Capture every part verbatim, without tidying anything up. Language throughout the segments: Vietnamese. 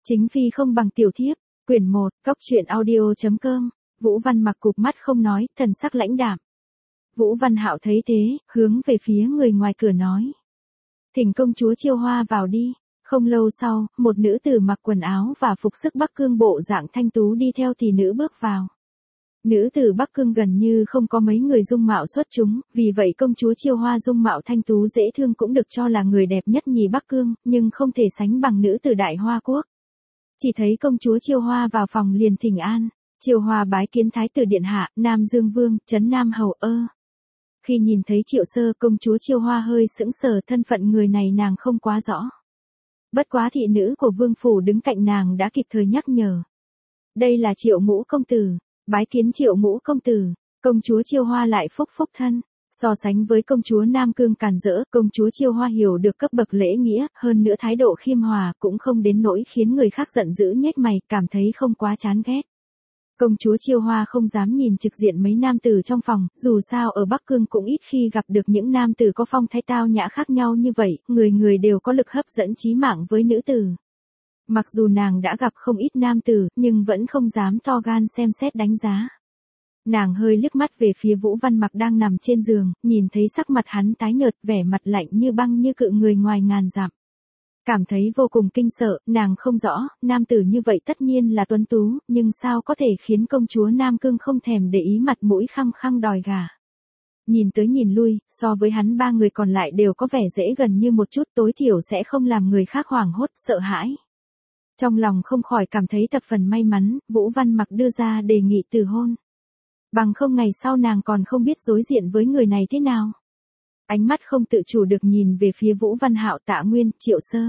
Chính phi không bằng tiểu thiếp, quyển một, góc truyện audio.com, Vũ Văn Mặc cụp mắt không nói, thần sắc lãnh đạm. Vũ Văn Hạo thấy thế, hướng về phía người ngoài cửa nói. Thỉnh công chúa Chiêu Hoa vào đi. Không lâu sau, một nữ tử mặc quần áo và phục sức Bắc Cương bộ dạng thanh tú đi theo tỷ nữ bước vào. Nữ tử Bắc Cương gần như không có mấy người dung mạo xuất chúng, vì vậy công chúa Chiêu Hoa dung mạo thanh tú dễ thương cũng được cho là người đẹp nhất nhì Bắc Cương, nhưng không thể sánh bằng nữ tử Đại Hoa Quốc. Chỉ thấy công chúa Chiêu Hoa vào phòng liền thỉnh an, Chiêu Hoa bái kiến thái tử điện hạ, Nam Dương Vương, trấn Nam hầu ơ. Khi nhìn thấy Triệu Sơ, công chúa Chiêu Hoa hơi sững sờ, thân phận người này nàng không quá rõ. Bất quá thị nữ của vương phủ đứng cạnh nàng đã kịp thời nhắc nhở. Đây là Triệu Ngũ công tử, bái kiến Triệu Ngũ công tử. Công chúa Chiêu Hoa lại phúc phúc thân. So sánh với công chúa Nam Cương càn rỡ, công chúa Chiêu Hoa hiểu được cấp bậc lễ nghĩa, hơn nữa thái độ khiêm hòa cũng không đến nỗi khiến người khác giận dữ nhếch mày, cảm thấy không quá chán ghét. Công chúa Chiêu Hoa không dám nhìn trực diện mấy nam tử trong phòng, dù sao ở Bắc Cương cũng ít khi gặp được những nam tử có phong thái tao nhã khác nhau như vậy, người người đều có lực hấp dẫn chí mạng với nữ tử. Mặc dù nàng đã gặp không ít nam tử, nhưng vẫn không dám to gan xem xét đánh giá. Nàng hơi liếc mắt về phía Vũ Văn Mặc đang nằm trên giường, nhìn thấy sắc mặt hắn tái nhợt, vẻ mặt lạnh như băng như cự người ngoài ngàn dặm. Cảm thấy vô cùng kinh sợ, nàng không rõ, nam tử như vậy tất nhiên là tuấn tú, nhưng sao có thể khiến công chúa Nam Cương không thèm để ý mặt mũi khăng khăng đòi gả. Nhìn tới nhìn lui, so với hắn ba người còn lại đều có vẻ dễ gần như một chút, tối thiểu sẽ không làm người khác hoảng hốt, sợ hãi. Trong lòng không khỏi cảm thấy thập phần may mắn, Vũ Văn Mặc đưa ra đề nghị từ hôn. Bằng không ngày sau nàng còn không biết đối diện với người này thế nào. Ánh mắt không tự chủ được nhìn về phía Vũ Văn Hạo, Tạ Nguyên, Triệu Sơ.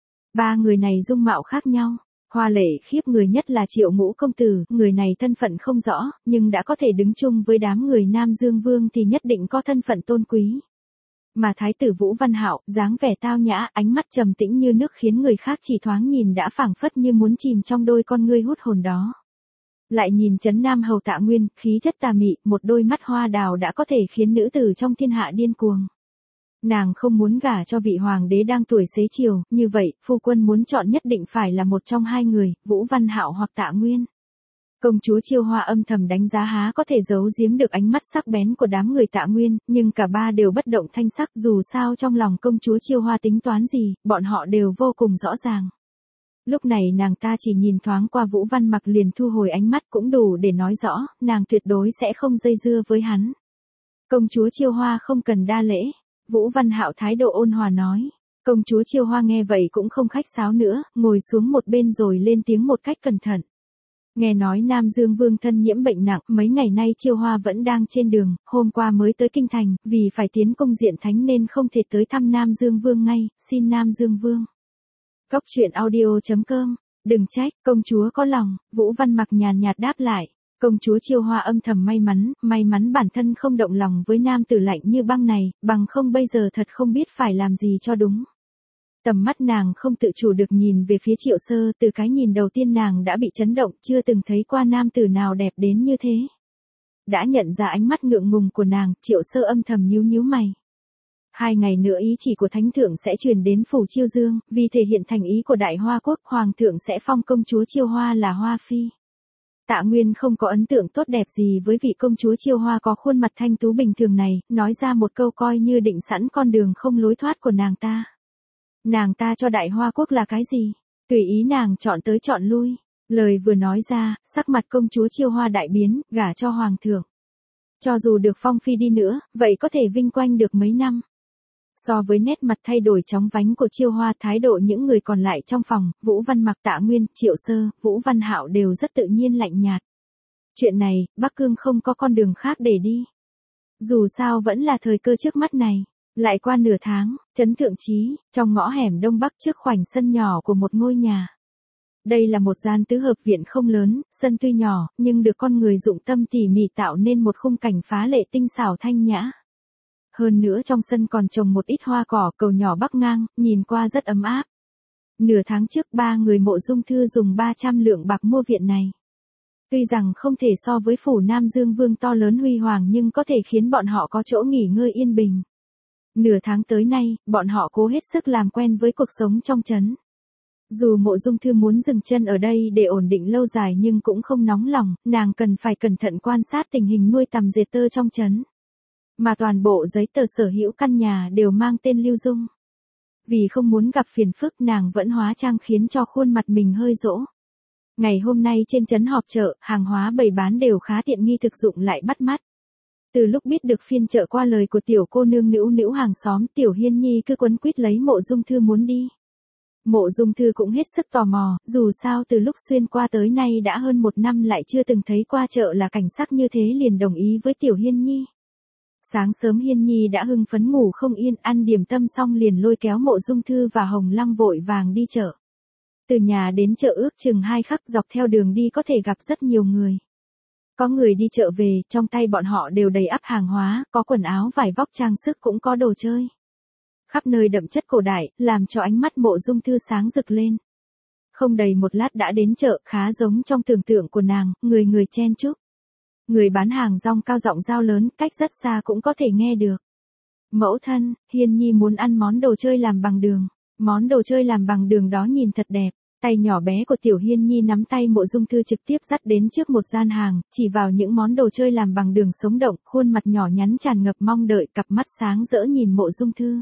Ba người này dung mạo khác nhau, hoa lệ khiếp người nhất là Triệu Ngũ công tử, người này thân phận không rõ, nhưng đã có thể đứng chung với đám người Nam Dương Vương thì nhất định có thân phận tôn quý. Mà thái tử Vũ Văn Hạo, dáng vẻ tao nhã, ánh mắt trầm tĩnh như nước khiến người khác chỉ thoáng nhìn đã phảng phất như muốn chìm trong đôi con ngươi hút hồn đó. Lại nhìn trấn Nam hầu Tạ Nguyên, khí chất tà mị, một đôi mắt hoa đào đã có thể khiến nữ tử trong thiên hạ điên cuồng. Nàng không muốn gả cho vị hoàng đế đang tuổi xế chiều, như vậy, phu quân muốn chọn nhất định phải là một trong hai người, Vũ Văn Hạo hoặc Tạ Nguyên. Công chúa Chiêu Hoa âm thầm đánh giá há có thể giấu giếm được ánh mắt sắc bén của đám người Tạ Nguyên, nhưng cả ba đều bất động thanh sắc, dù sao trong lòng công chúa Chiêu Hoa tính toán gì, bọn họ đều vô cùng rõ ràng. Lúc này nàng ta chỉ nhìn thoáng qua Vũ Văn Mặc liền thu hồi ánh mắt, cũng đủ để nói rõ, nàng tuyệt đối sẽ không dây dưa với hắn. Công chúa Chiêu Hoa không cần đa lễ, Vũ Văn Hạo thái độ ôn hòa nói. Công chúa Chiêu Hoa nghe vậy cũng không khách sáo nữa, ngồi xuống một bên rồi lên tiếng một cách cẩn thận. Nghe nói Nam Dương Vương thân nhiễm bệnh nặng, mấy ngày nay Chiêu Hoa vẫn đang trên đường, hôm qua mới tới kinh thành, vì phải tiến công diện thánh nên không thể tới thăm Nam Dương Vương ngay, xin Nam Dương Vương. Góc truyện audio.com, đừng trách, công chúa có lòng, Vũ Văn Mặc nhàn nhạt đáp lại. Công chúa Chiêu Hoa âm thầm may mắn, may mắn bản thân không động lòng với nam tử lạnh như băng này, bằng không bây giờ thật không biết phải làm gì cho đúng. Tầm mắt nàng không tự chủ được nhìn về phía Triệu Sơ, từ cái nhìn đầu tiên nàng đã bị chấn động, chưa từng thấy qua nam tử nào đẹp đến như thế. Đã nhận ra ánh mắt ngượng ngùng của nàng, Triệu Sơ âm thầm nhíu nhíu mày. Hai ngày nữa ý chỉ của Thánh Thượng sẽ truyền đến phủ Chiêu Dương, vì thể hiện thành ý của Đại Hoa Quốc, Hoàng thượng sẽ phong công chúa Chiêu Hoa là Hoa Phi. Tạ Nguyên không có ấn tượng tốt đẹp gì với vị công chúa Chiêu Hoa có khuôn mặt thanh tú bình thường này, nói ra một câu coi như định sẵn con đường không lối thoát của nàng ta. Nàng ta cho Đại Hoa Quốc là cái gì? Tùy ý nàng chọn tới chọn lui. Lời vừa nói ra, sắc mặt công chúa Chiêu Hoa đại biến, gả cho Hoàng thượng. Cho dù được phong phi đi nữa, vậy có thể vinh quanh được mấy năm. So với nét mặt thay đổi chóng vánh của Chiêu Hoa, thái độ những người còn lại trong phòng, Vũ Văn Mặc, Tạ Nguyên, Triệu Sơ, Vũ Văn Hạo đều rất tự nhiên lạnh nhạt. Chuyện này, Bắc Cương không có con đường khác để đi. Dù sao vẫn là thời cơ trước mắt này. Lại qua nửa tháng, trấn Thượng Chí, trong ngõ hẻm đông bắc trước khoảnh sân nhỏ của một ngôi nhà. Đây là một gian tứ hợp viện không lớn, sân tuy nhỏ, nhưng được con người dụng tâm tỉ mỉ tạo nên một khung cảnh phá lệ tinh xảo thanh nhã. Hơn nữa trong sân còn trồng một ít hoa cỏ, cầu nhỏ bắc ngang, nhìn qua rất ấm áp. Nửa tháng trước ba người Mộ Dung Thư dùng ba trăm lượng bạc mua viện này. Tuy rằng không thể so với phủ Nam Dương Vương to lớn huy hoàng nhưng có thể khiến bọn họ có chỗ nghỉ ngơi yên bình. Nửa tháng tới nay, bọn họ cố hết sức làm quen với cuộc sống trong trấn. Dù Mộ Dung Thư muốn dừng chân ở đây để ổn định lâu dài nhưng cũng không nóng lòng, nàng cần phải cẩn thận quan sát tình hình nuôi tằm dệt tơ trong trấn. Mà toàn bộ giấy tờ sở hữu căn nhà đều mang tên Lưu Dung. Vì không muốn gặp phiền phức nàng vẫn hóa trang khiến cho khuôn mặt mình hơi rỗ. Ngày hôm nay trên trấn họp chợ, hàng hóa bày bán đều khá tiện nghi thực dụng lại bắt mắt. Từ lúc biết được phiên chợ qua lời của tiểu cô nương Nữu Nữu hàng xóm, Tiểu Hiên Nhi cứ quấn quýt lấy Mộ Dung Thư muốn đi. Mộ Dung Thư cũng hết sức tò mò, dù sao từ lúc xuyên qua tới nay đã hơn một năm lại chưa từng thấy qua chợ là cảnh sắc như thế liền đồng ý với Tiểu Hiên Nhi. Sáng sớm Hiên Nhi đã hưng phấn ngủ không yên, ăn điểm tâm xong liền lôi kéo Mộ Dung Thư và Hồng Lăng vội vàng đi chợ. Từ nhà đến chợ ước chừng hai khắc, dọc theo đường đi có thể gặp rất nhiều người. Có người đi chợ về, trong tay bọn họ đều đầy ắp hàng hóa, có quần áo vải vóc trang sức cũng có đồ chơi. Khắp nơi đậm chất cổ đại, làm cho ánh mắt Mộ Dung Thư sáng rực lên. Không đầy một lát đã đến chợ, khá giống trong tưởng tượng của nàng, người người chen chúc. Người bán hàng rong cao giọng giao lớn, cách rất xa cũng có thể nghe được. Mẫu thân, Hiên Nhi muốn ăn món đồ chơi làm bằng đường. Món đồ chơi làm bằng đường đó nhìn thật đẹp. Tay nhỏ bé của Tiểu Hiên Nhi nắm tay Mộ Dung Thư trực tiếp dắt đến trước một gian hàng, chỉ vào những món đồ chơi làm bằng đường sống động, khuôn mặt nhỏ nhắn tràn ngập mong đợi, cặp mắt sáng rỡ nhìn Mộ Dung Thư.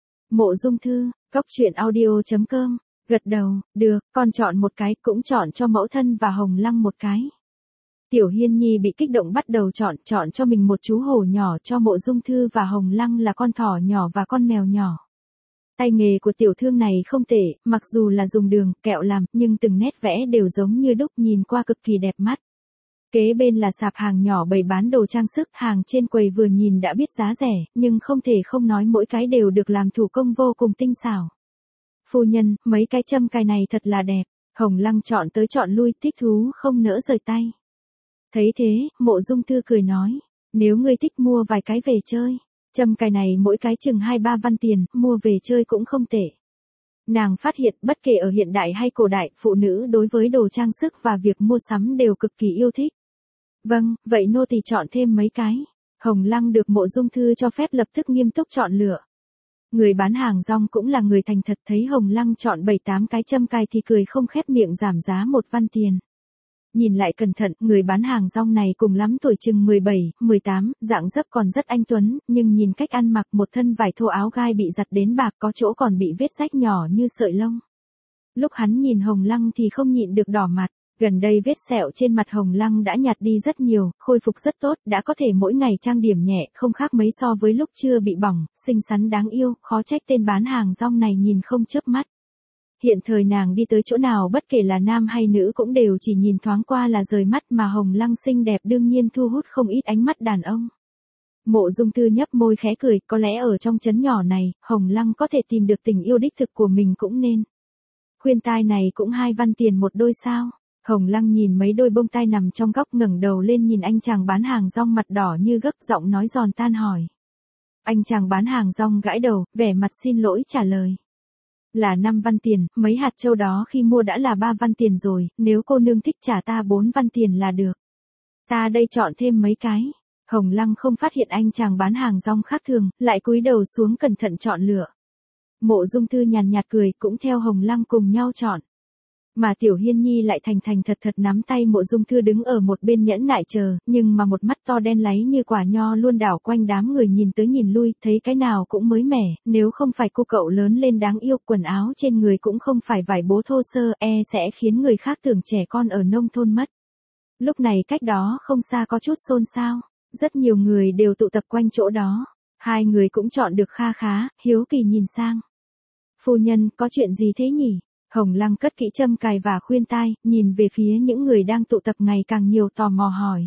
Mộ Dung Thư, cốc truyện audio chấm com, gật đầu, được, con chọn một cái, cũng chọn cho mẫu thân và Hồng Lăng một cái. Tiểu Hiên Nhi bị kích động bắt đầu chọn, chọn cho mình một chú hổ nhỏ, cho Mộ Dung Thư và Hồng Lăng là con thỏ nhỏ và con mèo nhỏ. Tay nghề của tiểu thương này không tệ, mặc dù là dùng đường, kẹo làm, nhưng từng nét vẽ đều giống như đúc, nhìn qua cực kỳ đẹp mắt. Kế bên là sạp hàng nhỏ bày bán đồ trang sức, hàng trên quầy vừa nhìn đã biết giá rẻ, nhưng không thể không nói mỗi cái đều được làm thủ công vô cùng tinh xảo. Phu nhân, mấy cái châm cài này thật là đẹp. Hồng Lăng chọn tới chọn lui, thích thú không nỡ rời tay. Thấy thế, Mộ Dung Thư cười nói, nếu ngươi thích mua vài cái về chơi. Châm cài này mỗi cái chừng hai ba văn tiền, mua về chơi cũng không tệ. Nàng phát hiện bất kể ở hiện đại hay cổ đại, phụ nữ đối với đồ trang sức và việc mua sắm đều cực kỳ yêu thích. Vâng, vậy nô tỳ chọn thêm mấy cái. Hồng Lăng được Mộ Dung Thư cho phép lập tức nghiêm túc chọn lựa. Người bán hàng rong cũng là người thành thật, thấy Hồng Lăng chọn bảy tám cái châm cài thì cười không khép miệng giảm giá một văn tiền. Nhìn lại cẩn thận, người bán hàng rong này cùng lắm tuổi chừng mười bảy, mười tám, dạng dấp còn rất anh tuấn, nhưng nhìn cách ăn mặc, một thân vải thô áo gai bị giặt đến bạc, có chỗ còn bị vết rách nhỏ như sợi lông. Lúc hắn nhìn Hồng Lăng thì không nhịn được đỏ mặt, gần đây vết sẹo trên mặt Hồng Lăng đã nhạt đi rất nhiều, khôi phục rất tốt, đã có thể mỗi ngày trang điểm nhẹ, không khác mấy so với lúc chưa bị bỏng, xinh xắn đáng yêu, khó trách tên bán hàng rong này nhìn không chớp mắt. Hiện thời nàng đi tới chỗ nào bất kể là nam hay nữ cũng đều chỉ nhìn thoáng qua là rời mắt, mà Hồng Lăng xinh đẹp đương nhiên thu hút không ít ánh mắt đàn ông. Mộ Dung Thư nhấp môi khẽ cười, có lẽ ở trong trấn nhỏ này, Hồng Lăng có thể tìm được tình yêu đích thực của mình cũng nên. Khuyên tai này cũng hai văn tiền một đôi sao? Hồng Lăng nhìn mấy đôi bông tai nằm trong góc, ngẩng đầu lên nhìn anh chàng bán hàng rong mặt đỏ như gấc, giọng nói giòn tan hỏi. Anh chàng bán hàng rong gãi đầu, vẻ mặt xin lỗi trả lời. Là năm văn tiền, mấy hạt châu đó khi mua đã là ba văn tiền rồi, nếu cô nương thích trả ta bốn văn tiền là được. Ta đây chọn thêm mấy cái. Hồng Lăng không phát hiện anh chàng bán hàng rong khác thường, lại cúi đầu xuống cẩn thận chọn lựa. Mộ Dung Thư nhàn nhạt cười, cũng theo Hồng Lăng cùng nhau chọn. Mà Tiểu Hiên Nhi lại thành thành thật thật nắm tay Mộ Dung Thư đứng ở một bên nhẫn nại chờ, nhưng mà một mắt to đen láy như quả nho luôn đảo quanh đám người nhìn tới nhìn lui, thấy cái nào cũng mới mẻ, nếu không phải cô cậu lớn lên đáng yêu, quần áo trên người cũng không phải vải bố thô sơ, e sẽ khiến người khác tưởng trẻ con ở nông thôn mất. Lúc này cách đó không xa có chút xôn xao, rất nhiều người đều tụ tập quanh chỗ đó, hai người cũng chọn được kha khá, hiếu kỳ nhìn sang. Phu nhân, có chuyện gì thế nhỉ? Hồng Lăng cất kỹ châm cài và khuyên tai, nhìn về phía những người đang tụ tập ngày càng nhiều, tò mò hỏi.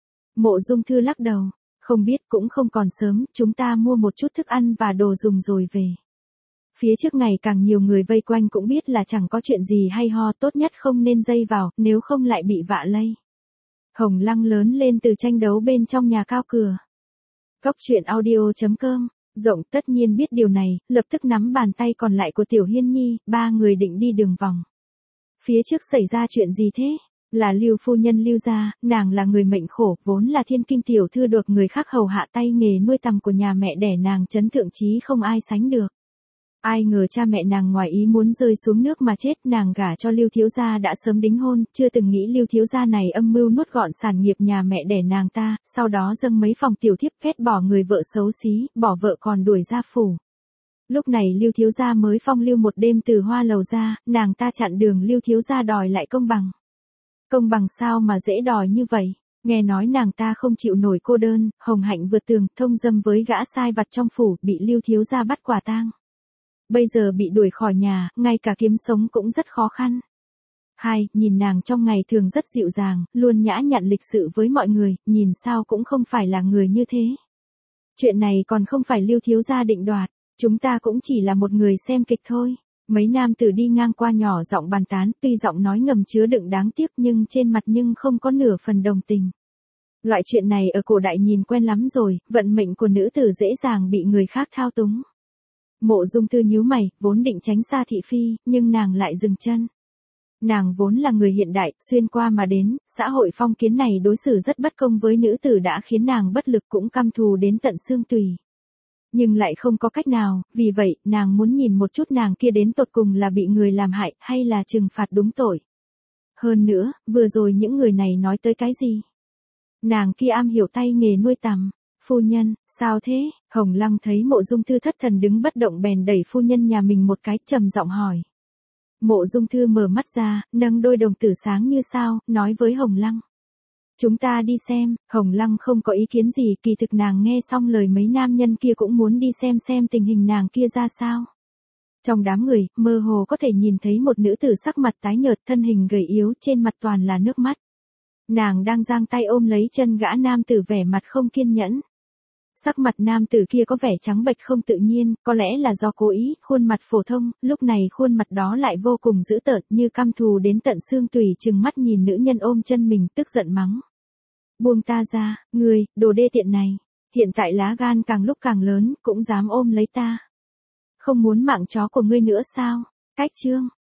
Mộ Dung Thư lắc đầu, không biết, cũng không còn sớm, chúng ta mua một chút thức ăn và đồ dùng rồi về. Phía trước ngày càng nhiều người vây quanh cũng biết là chẳng có chuyện gì hay ho, tốt nhất không nên dây vào, nếu không lại bị vạ lây. Hồng Lăng lớn lên từ tranh đấu bên trong nhà cao cửa. Cốc truyện audio chấm com, Rộng tất nhiên biết điều này, lập tức nắm bàn tay còn lại của Tiểu Hiên Nhi, ba người định đi đường vòng. Phía trước xảy ra chuyện gì thế? Là Lưu phu nhân Lưu gia, nàng là người mệnh khổ, vốn là thiên kim tiểu thư được người khác hầu hạ, tay nghề nuôi tằm của nhà mẹ đẻ nàng trấn thượng chí không ai sánh được. Ai ngờ cha mẹ nàng ngoài ý muốn rơi xuống nước mà chết, nàng gả cho Lưu thiếu gia đã sớm đính hôn, chưa từng nghĩ Lưu thiếu gia này âm mưu nuốt gọn sản nghiệp nhà mẹ đẻ nàng ta, sau đó dâng mấy phòng tiểu thiếp, ghét bỏ người vợ xấu xí, bỏ vợ còn đuổi ra phủ. Lúc này Lưu thiếu gia mới phong lưu một đêm từ hoa lầu ra, nàng ta chặn đường Lưu thiếu gia đòi lại công bằng. Công bằng sao mà dễ đòi như vậy? Nghe nói nàng ta không chịu nổi cô đơn, hồng hạnh vượt tường, thông dâm với gã sai vặt trong phủ, bị Lưu thiếu gia bắt quả tang. Bây giờ bị đuổi khỏi nhà, ngay cả kiếm sống cũng rất khó khăn. Hai, nhìn nàng trong ngày thường rất dịu dàng, luôn nhã nhặn lịch sự với mọi người, nhìn sao cũng không phải là người như thế. Chuyện này còn không phải Lưu thiếu gia định đoạt, chúng ta cũng chỉ là một người xem kịch thôi. Mấy nam tử đi ngang qua nhỏ giọng bàn tán, tuy giọng nói ngầm chứa đựng đáng tiếc nhưng trên mặt nhưng không có nửa phần đồng tình. Loại chuyện này ở cổ đại nhìn quen lắm rồi, vận mệnh của nữ tử dễ dàng bị người khác thao túng. Mộ Dung Tư nhíu mày, vốn định tránh xa thị phi, nhưng nàng lại dừng chân. Nàng vốn là người hiện đại, xuyên qua mà đến, xã hội phong kiến này đối xử rất bất công với nữ tử đã khiến nàng bất lực cũng căm thù đến tận xương tủy. Nhưng lại không có cách nào, vì vậy, nàng muốn nhìn một chút nàng kia đến tột cùng là bị người làm hại, hay là trừng phạt đúng tội. Hơn nữa, vừa rồi những người này nói tới cái gì? Nàng kia am hiểu tay nghề nuôi tằm. Phu nhân, sao thế? Hồng Lăng thấy Mộ Dung Thư thất thần đứng bất động bèn đẩy phu nhân nhà mình một cái, trầm giọng hỏi. Mộ Dung Thư mở mắt ra, nâng đôi đồng tử sáng như sao, nói với Hồng Lăng. Chúng ta đi xem. Hồng Lăng không có ý kiến gì, kỳ thực nàng nghe xong lời mấy nam nhân kia cũng muốn đi xem xem tình hình nàng kia ra sao. Trong đám người, mơ hồ có thể nhìn thấy một nữ tử sắc mặt tái nhợt, thân hình gầy yếu, trên mặt toàn là nước mắt. Nàng đang giang tay ôm lấy chân gã nam tử vẻ mặt không kiên nhẫn. Sắc mặt nam tử kia có vẻ trắng bệch không tự nhiên, có lẽ là do cố ý, khuôn mặt phổ thông, lúc này khuôn mặt đó lại vô cùng dữ tợn, như căm thù đến tận xương tủy, trừng mắt nhìn nữ nhân ôm chân mình, tức giận mắng. Buông ta ra, ngươi, đồ đê tiện này, hiện tại lá gan càng lúc càng lớn, cũng dám ôm lấy ta. Không muốn mạng chó của ngươi nữa sao? Cách chương.